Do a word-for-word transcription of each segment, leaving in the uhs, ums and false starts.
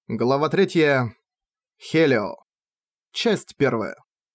Глава третья. Хелио. Часть первая.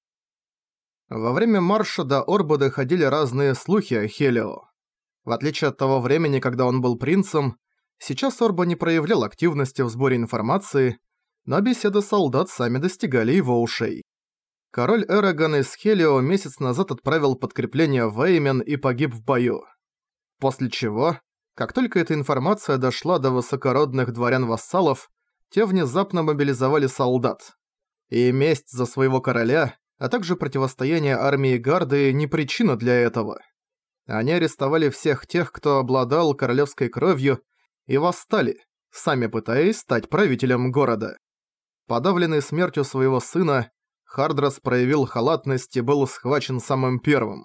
Во время марша до Орбы ходили разные слухи о Хелио. В отличие от того времени, когда он был принцем, сейчас Орба не проявлял активности в сборе информации, но беседы солдат сами достигали его ушей. Король Эрагон из Хелио месяц назад отправил подкрепление в Эймен и погиб в бою. После чего, как только эта информация дошла до высокородных дворян-вассалов, те внезапно мобилизовали солдат. И месть за своего короля, а также противостояние армии Гарды не причина для этого. Они арестовали всех тех, кто обладал королевской кровью, и восстали, сами пытаясь стать правителем города. Подавленный смертью своего сына, Хардрас проявил халатность и был схвачен самым первым.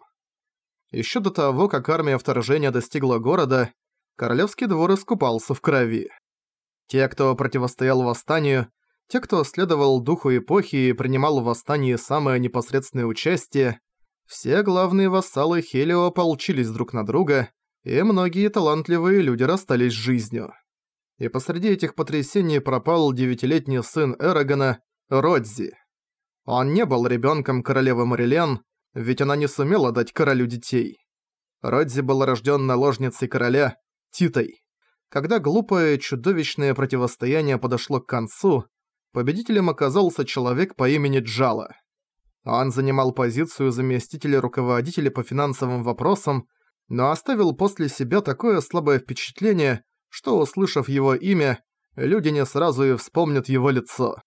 Еще до того, как армия вторжения достигла города, королевский двор искупался в крови. Те, кто противостоял восстанию, те, кто следовал духу эпохи и принимал в восстании самое непосредственное участие, все главные вассалы Хелио ополчились друг на друга, и многие талантливые люди расстались с жизнью. И посреди этих потрясений пропал девятилетний сын Эрагона, Родзи. Он не был ребенком королевы Морилен, ведь она не сумела дать королю детей. Родзи был рожден наложницей короля, Титой. Когда глупое, чудовищное противостояние подошло к концу, победителем оказался человек по имени Джала. Он занимал позицию заместителя руководителя по финансовым вопросам, но оставил после себя такое слабое впечатление, что, услышав его имя, люди не сразу и вспомнят его лицо.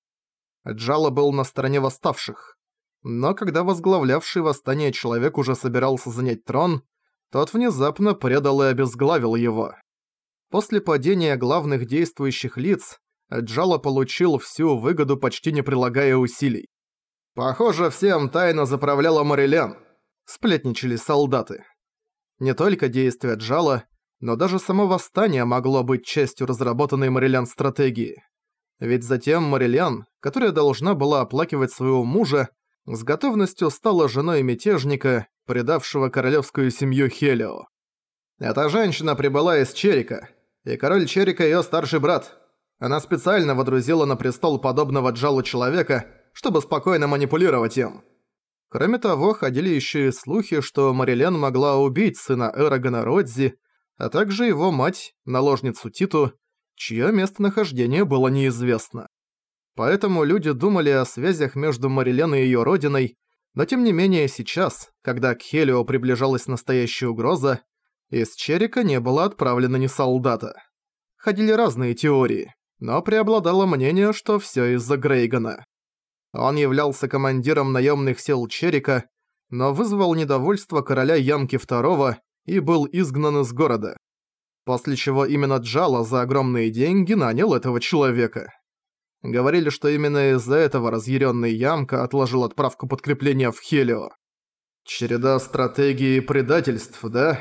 Джала был на стороне восставших. Но когда возглавлявший восстание человек уже собирался занять трон, тот внезапно предал и обезглавил его. После падения главных действующих лиц, Джала получил всю выгоду, почти не прилагая усилий. «Похоже, всем тайно заправляла Морилен», — сплетничали солдаты. Не только действия Джала, но даже само восстание могло быть частью разработанной Морилен стратегии. Ведь затем Морилен, которая должна была оплакивать своего мужа, с готовностью стала женой мятежника, предавшего королевскую семью Хелио. «Эта женщина прибыла из Черика, и король Черика её старший брат. Она специально водрузила на престол подобного Джалу человека, чтобы спокойно манипулировать им». Кроме того, ходили ещё и слухи, что Морилен могла убить сына Эрагона Родзи, а также его мать, наложницу Титу, чье местонахождение было неизвестно. Поэтому люди думали о связях между Морилен и её родиной, но тем не менее сейчас, когда к Хелио приближалась настоящая угроза, из Черика не было отправлено ни солдата. Ходили разные теории, но преобладало мнение, что всё из-за Грейгона. Он являлся командиром наёмных сил Черика, но вызвал недовольство короля Янки второго и был изгнан из города. После чего именно Джала за огромные деньги нанял этого человека. Говорили, что именно из-за этого разъярённый Ямка отложил отправку подкрепления в Хелио. Череда стратегий и предательств, да?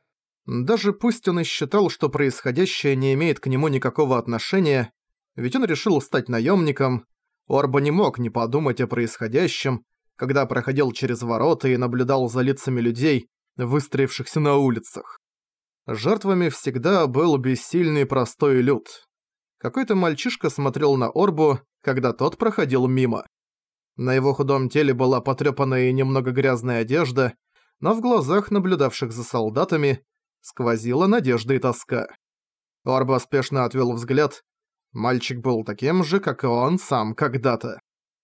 Даже пусть он и считал, что происходящее не имеет к нему никакого отношения, ведь он решил стать наемником, Орба не мог не подумать о происходящем, когда проходил через ворота и наблюдал за лицами людей, выстроившихся на улицах. Жертвами всегда был бессильный простой люд. Какой-то мальчишка смотрел на Орбу, когда тот проходил мимо. На его худом теле была потрёпанная и немного грязная одежда, но в глазах наблюдавших за солдатами сквозила надежда и тоска. Орба спешно отвел взгляд. Мальчик был таким же, как и он сам когда-то.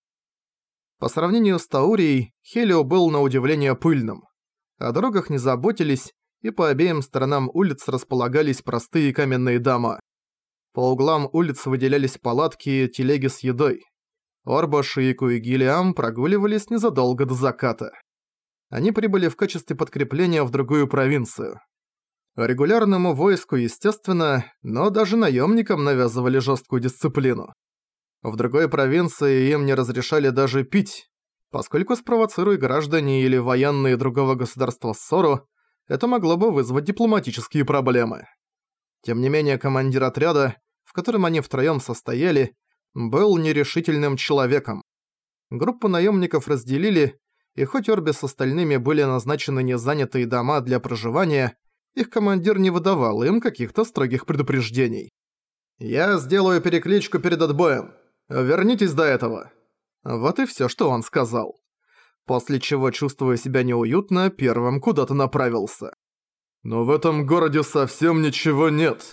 По сравнению с Таурией, Хелио был на удивление пыльным. О дорогах не заботились, и по обеим сторонам улиц располагались простые каменные дома. По углам улиц выделялись палатки и телеги с едой. Орба, Шиику и Гилиам прогуливались незадолго до заката. Они прибыли в качестве подкрепления в другую провинцию. Регулярному войску, естественно, но даже наемникам навязывали жесткую дисциплину. В другой провинции им не разрешали даже пить, поскольку спровоцируя граждане или военные другого государства ссору, это могло бы вызвать дипломатические проблемы. Тем не менее, командир отряда, в котором они втроём состояли, был нерешительным человеком. Группу наемников разделили, и хоть Орбе с остальными были назначены незанятые дома для проживания, их командир не выдавал им каких-то строгих предупреждений. «Я сделаю перекличку перед отбоем. Вернитесь до этого». Вот и всё, что он сказал. После чего, чувствуя себя неуютно, первым куда-то направился. «Но в этом городе совсем ничего нет».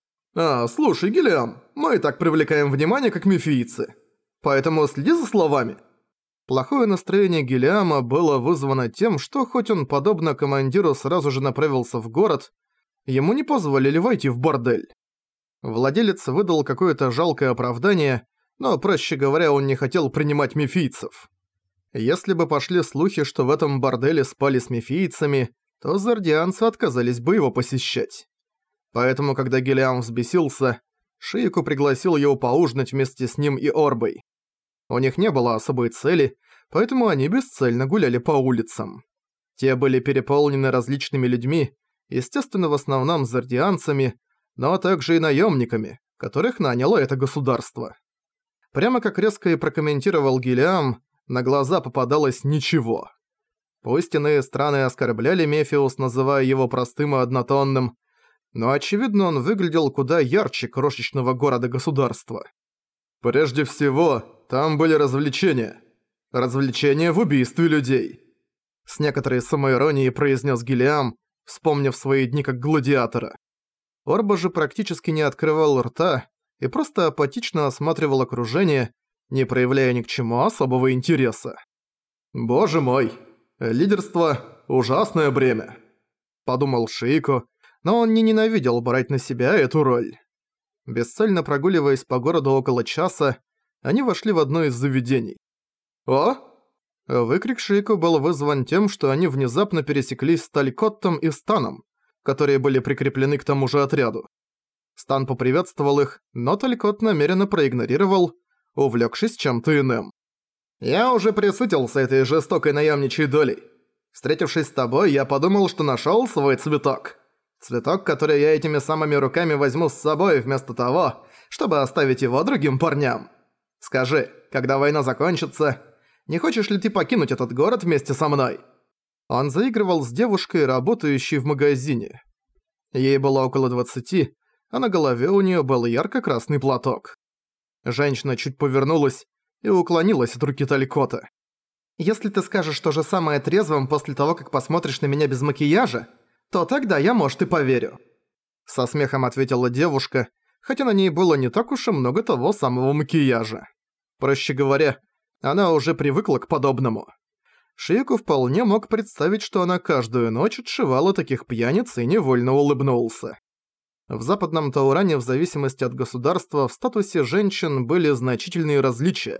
«А, слушай, Гиллиам, мы и так привлекаем внимание, как мифийцы. Поэтому следи за словами». Плохое настроение Гиллиама было вызвано тем, что хоть он, подобно командиру, сразу же направился в город, ему не позволили войти в бордель. Владелец выдал какое-то жалкое оправдание, но, проще говоря, он не хотел принимать мифийцев. Если бы пошли слухи, что в этом борделе спали с мифийцами, то зардианцы отказались бы его посещать. Поэтому, когда Гиллиам взбесился, Шиеку пригласил его поужинать вместе с ним и Орбой. У них не было особой цели, поэтому они бесцельно гуляли по улицам. Те были переполнены различными людьми, естественно, в основном зардианцами, но также и наемниками, которых наняло это государство. Прямо как резко и прокомментировал Гиллиам, на глаза попадалось ничего. Пусть иные страны оскорбляли Мефиус, называя его простым и однотонным, но очевидно он выглядел куда ярче крошечного города-государства. Прежде всего, там были развлечения. Развлечения в убийстве людей. С некоторой самоиронией произнес Гиллиам, вспомнив свои дни как гладиатора. Орба же практически не открывал рта и просто апатично осматривал окружение, не проявляя ни к чему особого интереса. «Боже мой, лидерство – ужасное бремя», – подумал Шиеко, но он не ненавидел брать на себя эту роль. Бесцельно прогуливаясь по городу около часа, они вошли в одно из заведений. «О!» Выкрик Шиеко был вызван тем, что они внезапно пересеклись с Талькоттом и Станом, которые были прикреплены к тому же отряду. Стан поприветствовал их, но Талькот намеренно проигнорировал, увлёкшись чем-то иным. «Я уже присытился этой жестокой наемничьей долей. Встретившись с тобой, я подумал, что нашёл свой цветок. Цветок, который я этими самыми руками возьму с собой вместо того, чтобы оставить его другим парням. Скажи, когда война закончится, не хочешь ли ты покинуть этот город вместе со мной?» Он заигрывал с девушкой, работающей в магазине. Ей было около двадцати, а на голове у неё был ярко-красный платок. Женщина чуть повернулась и уклонилась от руки Талькота. «Если ты скажешь то же самое трезвым после того, как посмотришь на меня без макияжа, то тогда я, может, и поверю». Со смехом ответила девушка, хотя на ней было не так уж и много того самого макияжа. Проще говоря, она уже привыкла к подобному. Шиеку вполне мог представить, что она каждую ночь отшивала таких пьяниц и невольно улыбнулся. В западном Тауране в зависимости от государства в статусе женщин были значительные различия.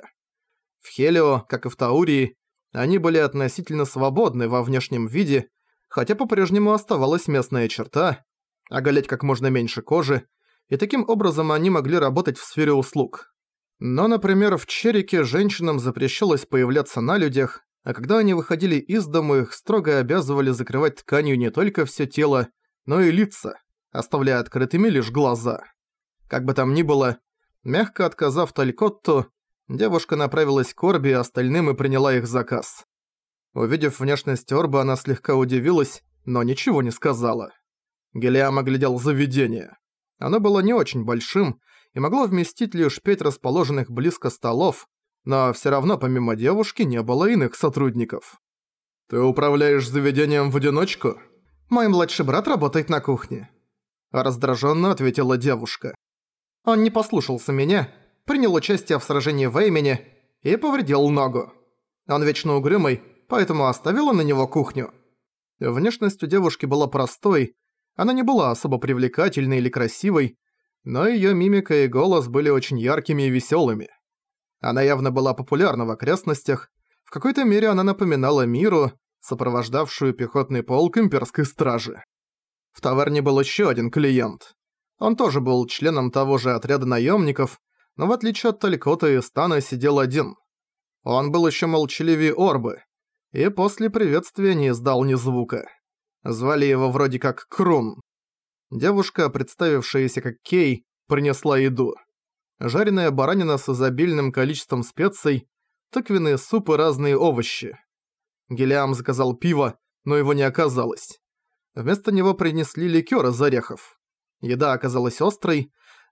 В Хелио, как и в Таурии, они были относительно свободны во внешнем виде, хотя по-прежнему оставалась местная черта – оголять как можно меньше кожи, и таким образом они могли работать в сфере услуг. Но, например, в Черике женщинам запрещалось появляться на людях, а когда они выходили из дому, их строго обязывали закрывать тканью не только всё тело, но и лица, оставляя открытыми лишь глаза. Как бы там ни было, мягко отказав Талькотту, девушка направилась к Орбе и остальным и приняла их заказ. Увидев внешность Орбы, она слегка удивилась, но ничего не сказала. Гиллиам оглядел заведение. Оно было не очень большим и могло вместить лишь пять расположенных близко столов, но всё равно помимо девушки не было иных сотрудников. «Ты управляешь заведением в одиночку?» «Мой младший брат работает на кухне», – раздражённо ответила девушка. «Он не послушался меня, принял участие в сражении в Эймене и повредил ногу. Он вечно угрюмый, поэтому оставила на него кухню». Внешность у девушки была простой, она не была особо привлекательной или красивой, но её мимика и голос были очень яркими и весёлыми. Она явно была популярна в окрестностях, в какой-то мере она напоминала Миру, сопровождавшую пехотный полк имперской стражи. В таверне был ещё один клиент. Он тоже был членом того же отряда наёмников, но в отличие от Талькота и Стана сидел один. Он был ещё молчаливее Орбы, и после приветствия не издал ни звука. Звали его вроде как Крун. Девушка, представившаяся как Кей, принесла еду. Жареная баранина с изобильным количеством специй, тыквенные супы и разные овощи. Гиллиам заказал пиво, но его не оказалось. Вместо него принесли ликёр из орехов. Еда оказалась острой,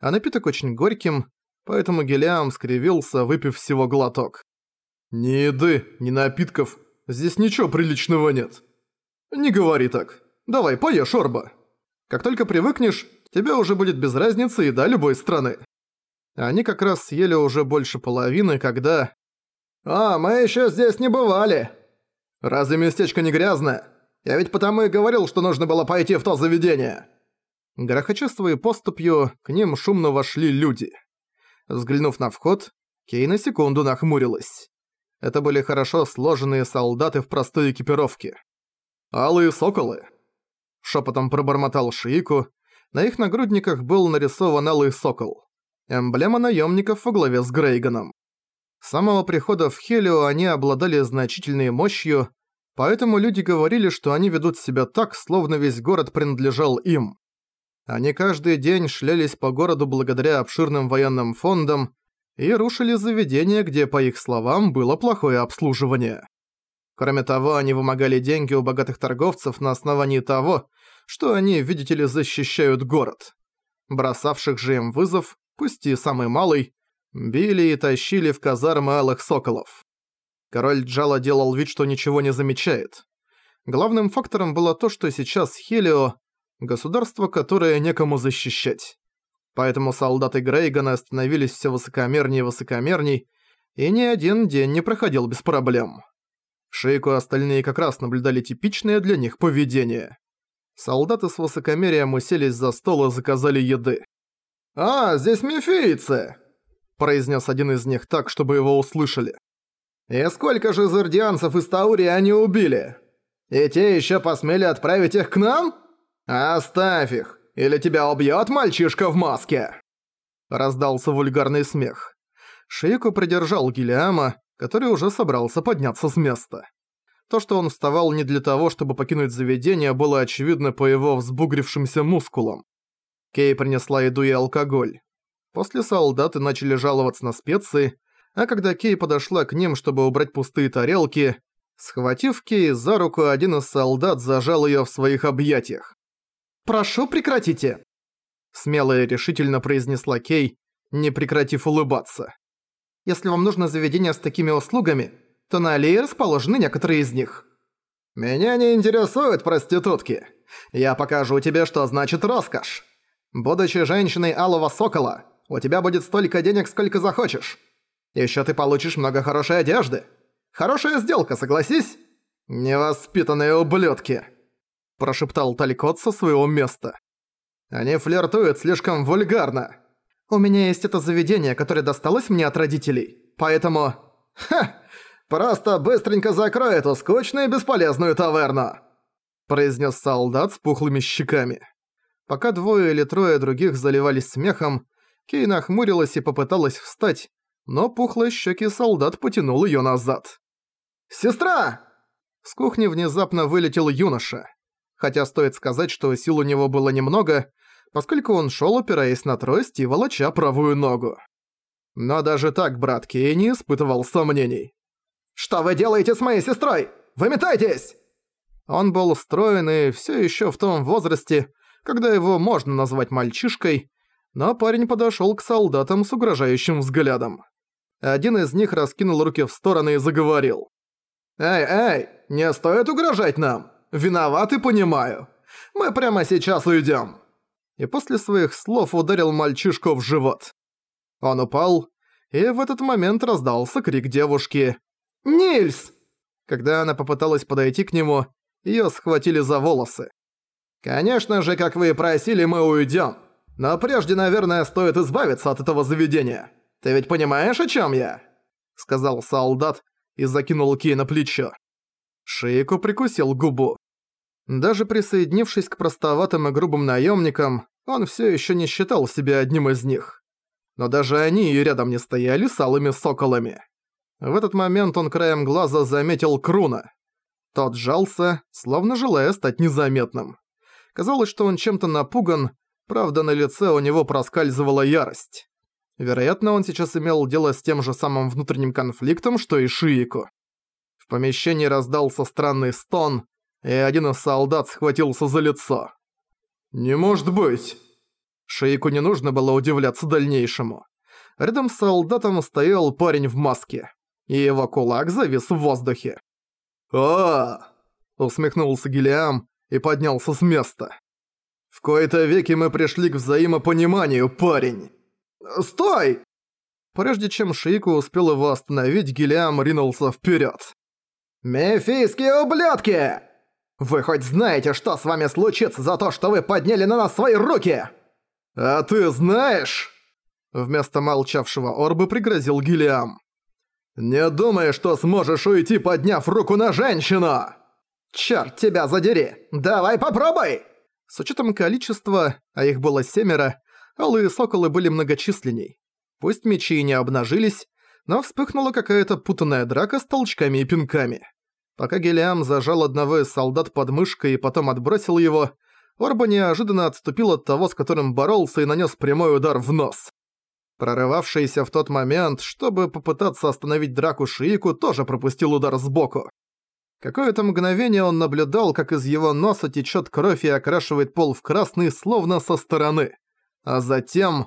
а напиток очень горьким, поэтому Гелиам скривился, выпив всего глоток. «Ни еды, ни напитков, здесь ничего приличного нет». «Не говори так. Давай, поешь, Орба. Как только привыкнешь, тебе уже будет без разницы еда любой страны». Они как раз съели уже больше половины, когда... «А, мы ещё здесь не бывали!» «Разве местечко не грязное? Я ведь потому и говорил, что нужно было пойти в то заведение!» Грохоча своей поступью, к ним шумно вошли люди. Взглянув на вход, Кей на секунду нахмурилась. Это были хорошо сложенные солдаты в простой экипировке. «Алые соколы!» Шепотом пробормотал Шиику. На их нагрудниках был нарисован алый сокол. Эмблема наемников во главе с Грейганом. С самого прихода в Хелио они обладали значительной мощью, поэтому люди говорили, что они ведут себя так, словно весь город принадлежал им. Они каждый день шлялись по городу благодаря обширным военным фондам и рушили заведения, где, по их словам, было плохое обслуживание. Кроме того, они вымогали деньги у богатых торговцев на основании того, что они, видите ли, защищают город. Бросавших же им вызов, пусть и самый малый, били и тащили в казармы алых соколов. Король Джала делал вид, что ничего не замечает. Главным фактором было то, что сейчас Хелио – государство, которое некому защищать. Поэтому солдаты Грейгана становились все высокомернее и высокомерней, и ни один день не проходил без проблем. Шейку и остальные как раз наблюдали типичное для них поведение. Солдаты с высокомерием уселись за стол и заказали еды. «А, здесь мефийцы!» – произнес один из них так, чтобы его услышали. «И сколько же зардианцев из Таурии они убили? И те еще посмели отправить их к нам? Оставь их, или тебя убьет мальчишка в маске!» Раздался вульгарный смех. Шейку придержал Гелиама, который уже собрался подняться с места. То, что он вставал не для того, чтобы покинуть заведение, было очевидно по его взбугрившимся мускулам. Кей принесла еду и алкоголь. После солдаты начали жаловаться на специи, а когда Кей подошла к ним, чтобы убрать пустые тарелки, схватив Кей за руку, один из солдат зажал её в своих объятиях. «Прошу, прекратите!» Смело и решительно произнесла Кей, не прекратив улыбаться. «Если вам нужно заведение с такими услугами, то на аллее расположены некоторые из них». «Меня не интересуют проститутки. Я покажу тебе, что значит роскошь. Будучи женщиной алого сокола, у тебя будет столько денег, сколько захочешь. Ещё ты получишь много хорошей одежды. Хорошая сделка, согласись?» «Невоспитанные ублюдки», – прошептал Талькот со своего места. «Они флиртуют слишком вульгарно. У меня есть это заведение, которое досталось мне от родителей, поэтому...» «Ха! Просто быстренько закрой эту скучную и бесполезную таверну!» – произнес солдат с пухлыми щеками. Пока двое или трое других заливались смехом, Кей нахмурилась и попыталась встать, но пухлый щеки солдат потянул её назад. «Сестра!» С кухни внезапно вылетел юноша. Хотя стоит сказать, что сил у него было немного, поскольку он шёл, опираясь на трость и волоча правую ногу. Но даже так брат Кей не испытывал сомнений. «Что вы делаете с моей сестрой? Выметайтесь!» Он был устроен и всё ещё в том возрасте, когда его можно назвать мальчишкой, но парень подошёл к солдатам с угрожающим взглядом. Один из них раскинул руки в стороны и заговорил. «Эй, эй, не стоит угрожать нам! Виноват и понимаю. Мы прямо сейчас уйдём!» И после своих слов ударил мальчишку в живот. Он упал, и в этот момент раздался крик девушки «Нильс!». Когда она попыталась подойти к нему, её схватили за волосы. «Конечно же, как вы и просили, мы уйдём. Но прежде, наверное, стоит избавиться от этого заведения. Ты ведь понимаешь, о чём я?» Сказал солдат и закинул Кей на плечо. Шейку прикусил губу. Даже присоединившись к простоватым и грубым наёмникам, он всё ещё не считал себя одним из них. Но даже они и рядом не стояли с алыми соколами. В этот момент он краем глаза заметил Круна. Тот сжался, словно желая стать незаметным. Казалось, что он чем-то напуган, правда, на лице у него проскальзывала ярость. Вероятно, он сейчас имел дело с тем же самым внутренним конфликтом, что и Шиику. В помещении раздался странный стон, и один из солдат схватился за лицо. «Не может быть!» Шейку не нужно было удивляться дальнейшему. Рядом с солдатом стоял парень в маске, и его кулак завис в воздухе. «О!» — усмехнулся Гиллиам и поднялся с места. «В кои-то веки мы пришли к взаимопониманию, парень!» «Стой!» Прежде чем Шейку успел его остановить, Гиллиам ринулся вперед. «Мефийские ублюдки! Вы хоть знаете, что с вами случится за то, что вы подняли на нас свои руки?» «А ты знаешь?» Вместо молчавшего Орбы пригрозил Гиллиам. «Не думай, что сможешь уйти, подняв руку на женщину!» «Чёрт тебя задери! Давай попробуй!» С учетом количества, а их было семеро, алые соколы были многочисленней. Пусть мечи и не обнажились, но вспыхнула какая-то путанная драка с толчками и пинками. Пока Гиллиам зажал одного из солдат под мышкой и потом отбросил его, Орба неожиданно отступил от того, с которым боролся, и нанес прямой удар в нос. Прорывавшийся в тот момент, чтобы попытаться остановить драку Шиику, тоже пропустил удар сбоку. Какое-то мгновение он наблюдал, как из его носа течет кровь и окрашивает пол в красный, словно со стороны. А затем...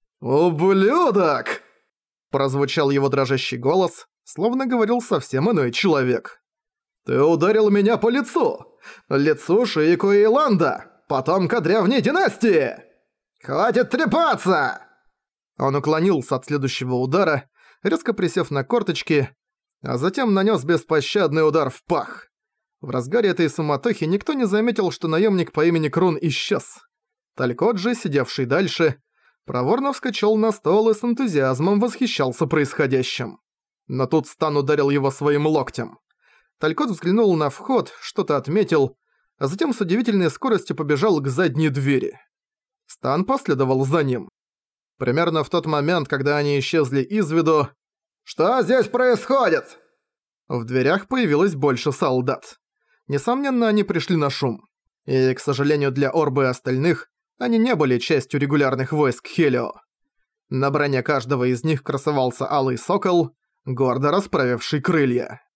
«Ублюдок!» Прозвучал его дрожащий голос, словно говорил совсем иной человек. «Ты ударил меня по лицу! Лицу Шиику и Иланда, потомка древней династии! Хватит трепаться!» Он уклонился от следующего удара, резко присев на корточки, а затем нанес беспощадный удар в пах. В разгаре этой суматохи никто не заметил, что наемник по имени Крун исчез. Талькот-Джи, сидевший дальше, проворно вскочил на стол и с энтузиазмом восхищался происходящим. Но тут Стан ударил его своим локтем. Талькот взглянул на вход, что-то отметил, а затем с удивительной скоростью побежал к задней двери. Стан последовал за ним. Примерно в тот момент, когда они исчезли из виду... «Что здесь происходит?» В дверях появилось больше солдат. Несомненно, они пришли на шум. И, к сожалению для Орбы и остальных, они не были частью регулярных войск Хелио. На броне каждого из них красовался алый сокол, гордо расправивший крылья.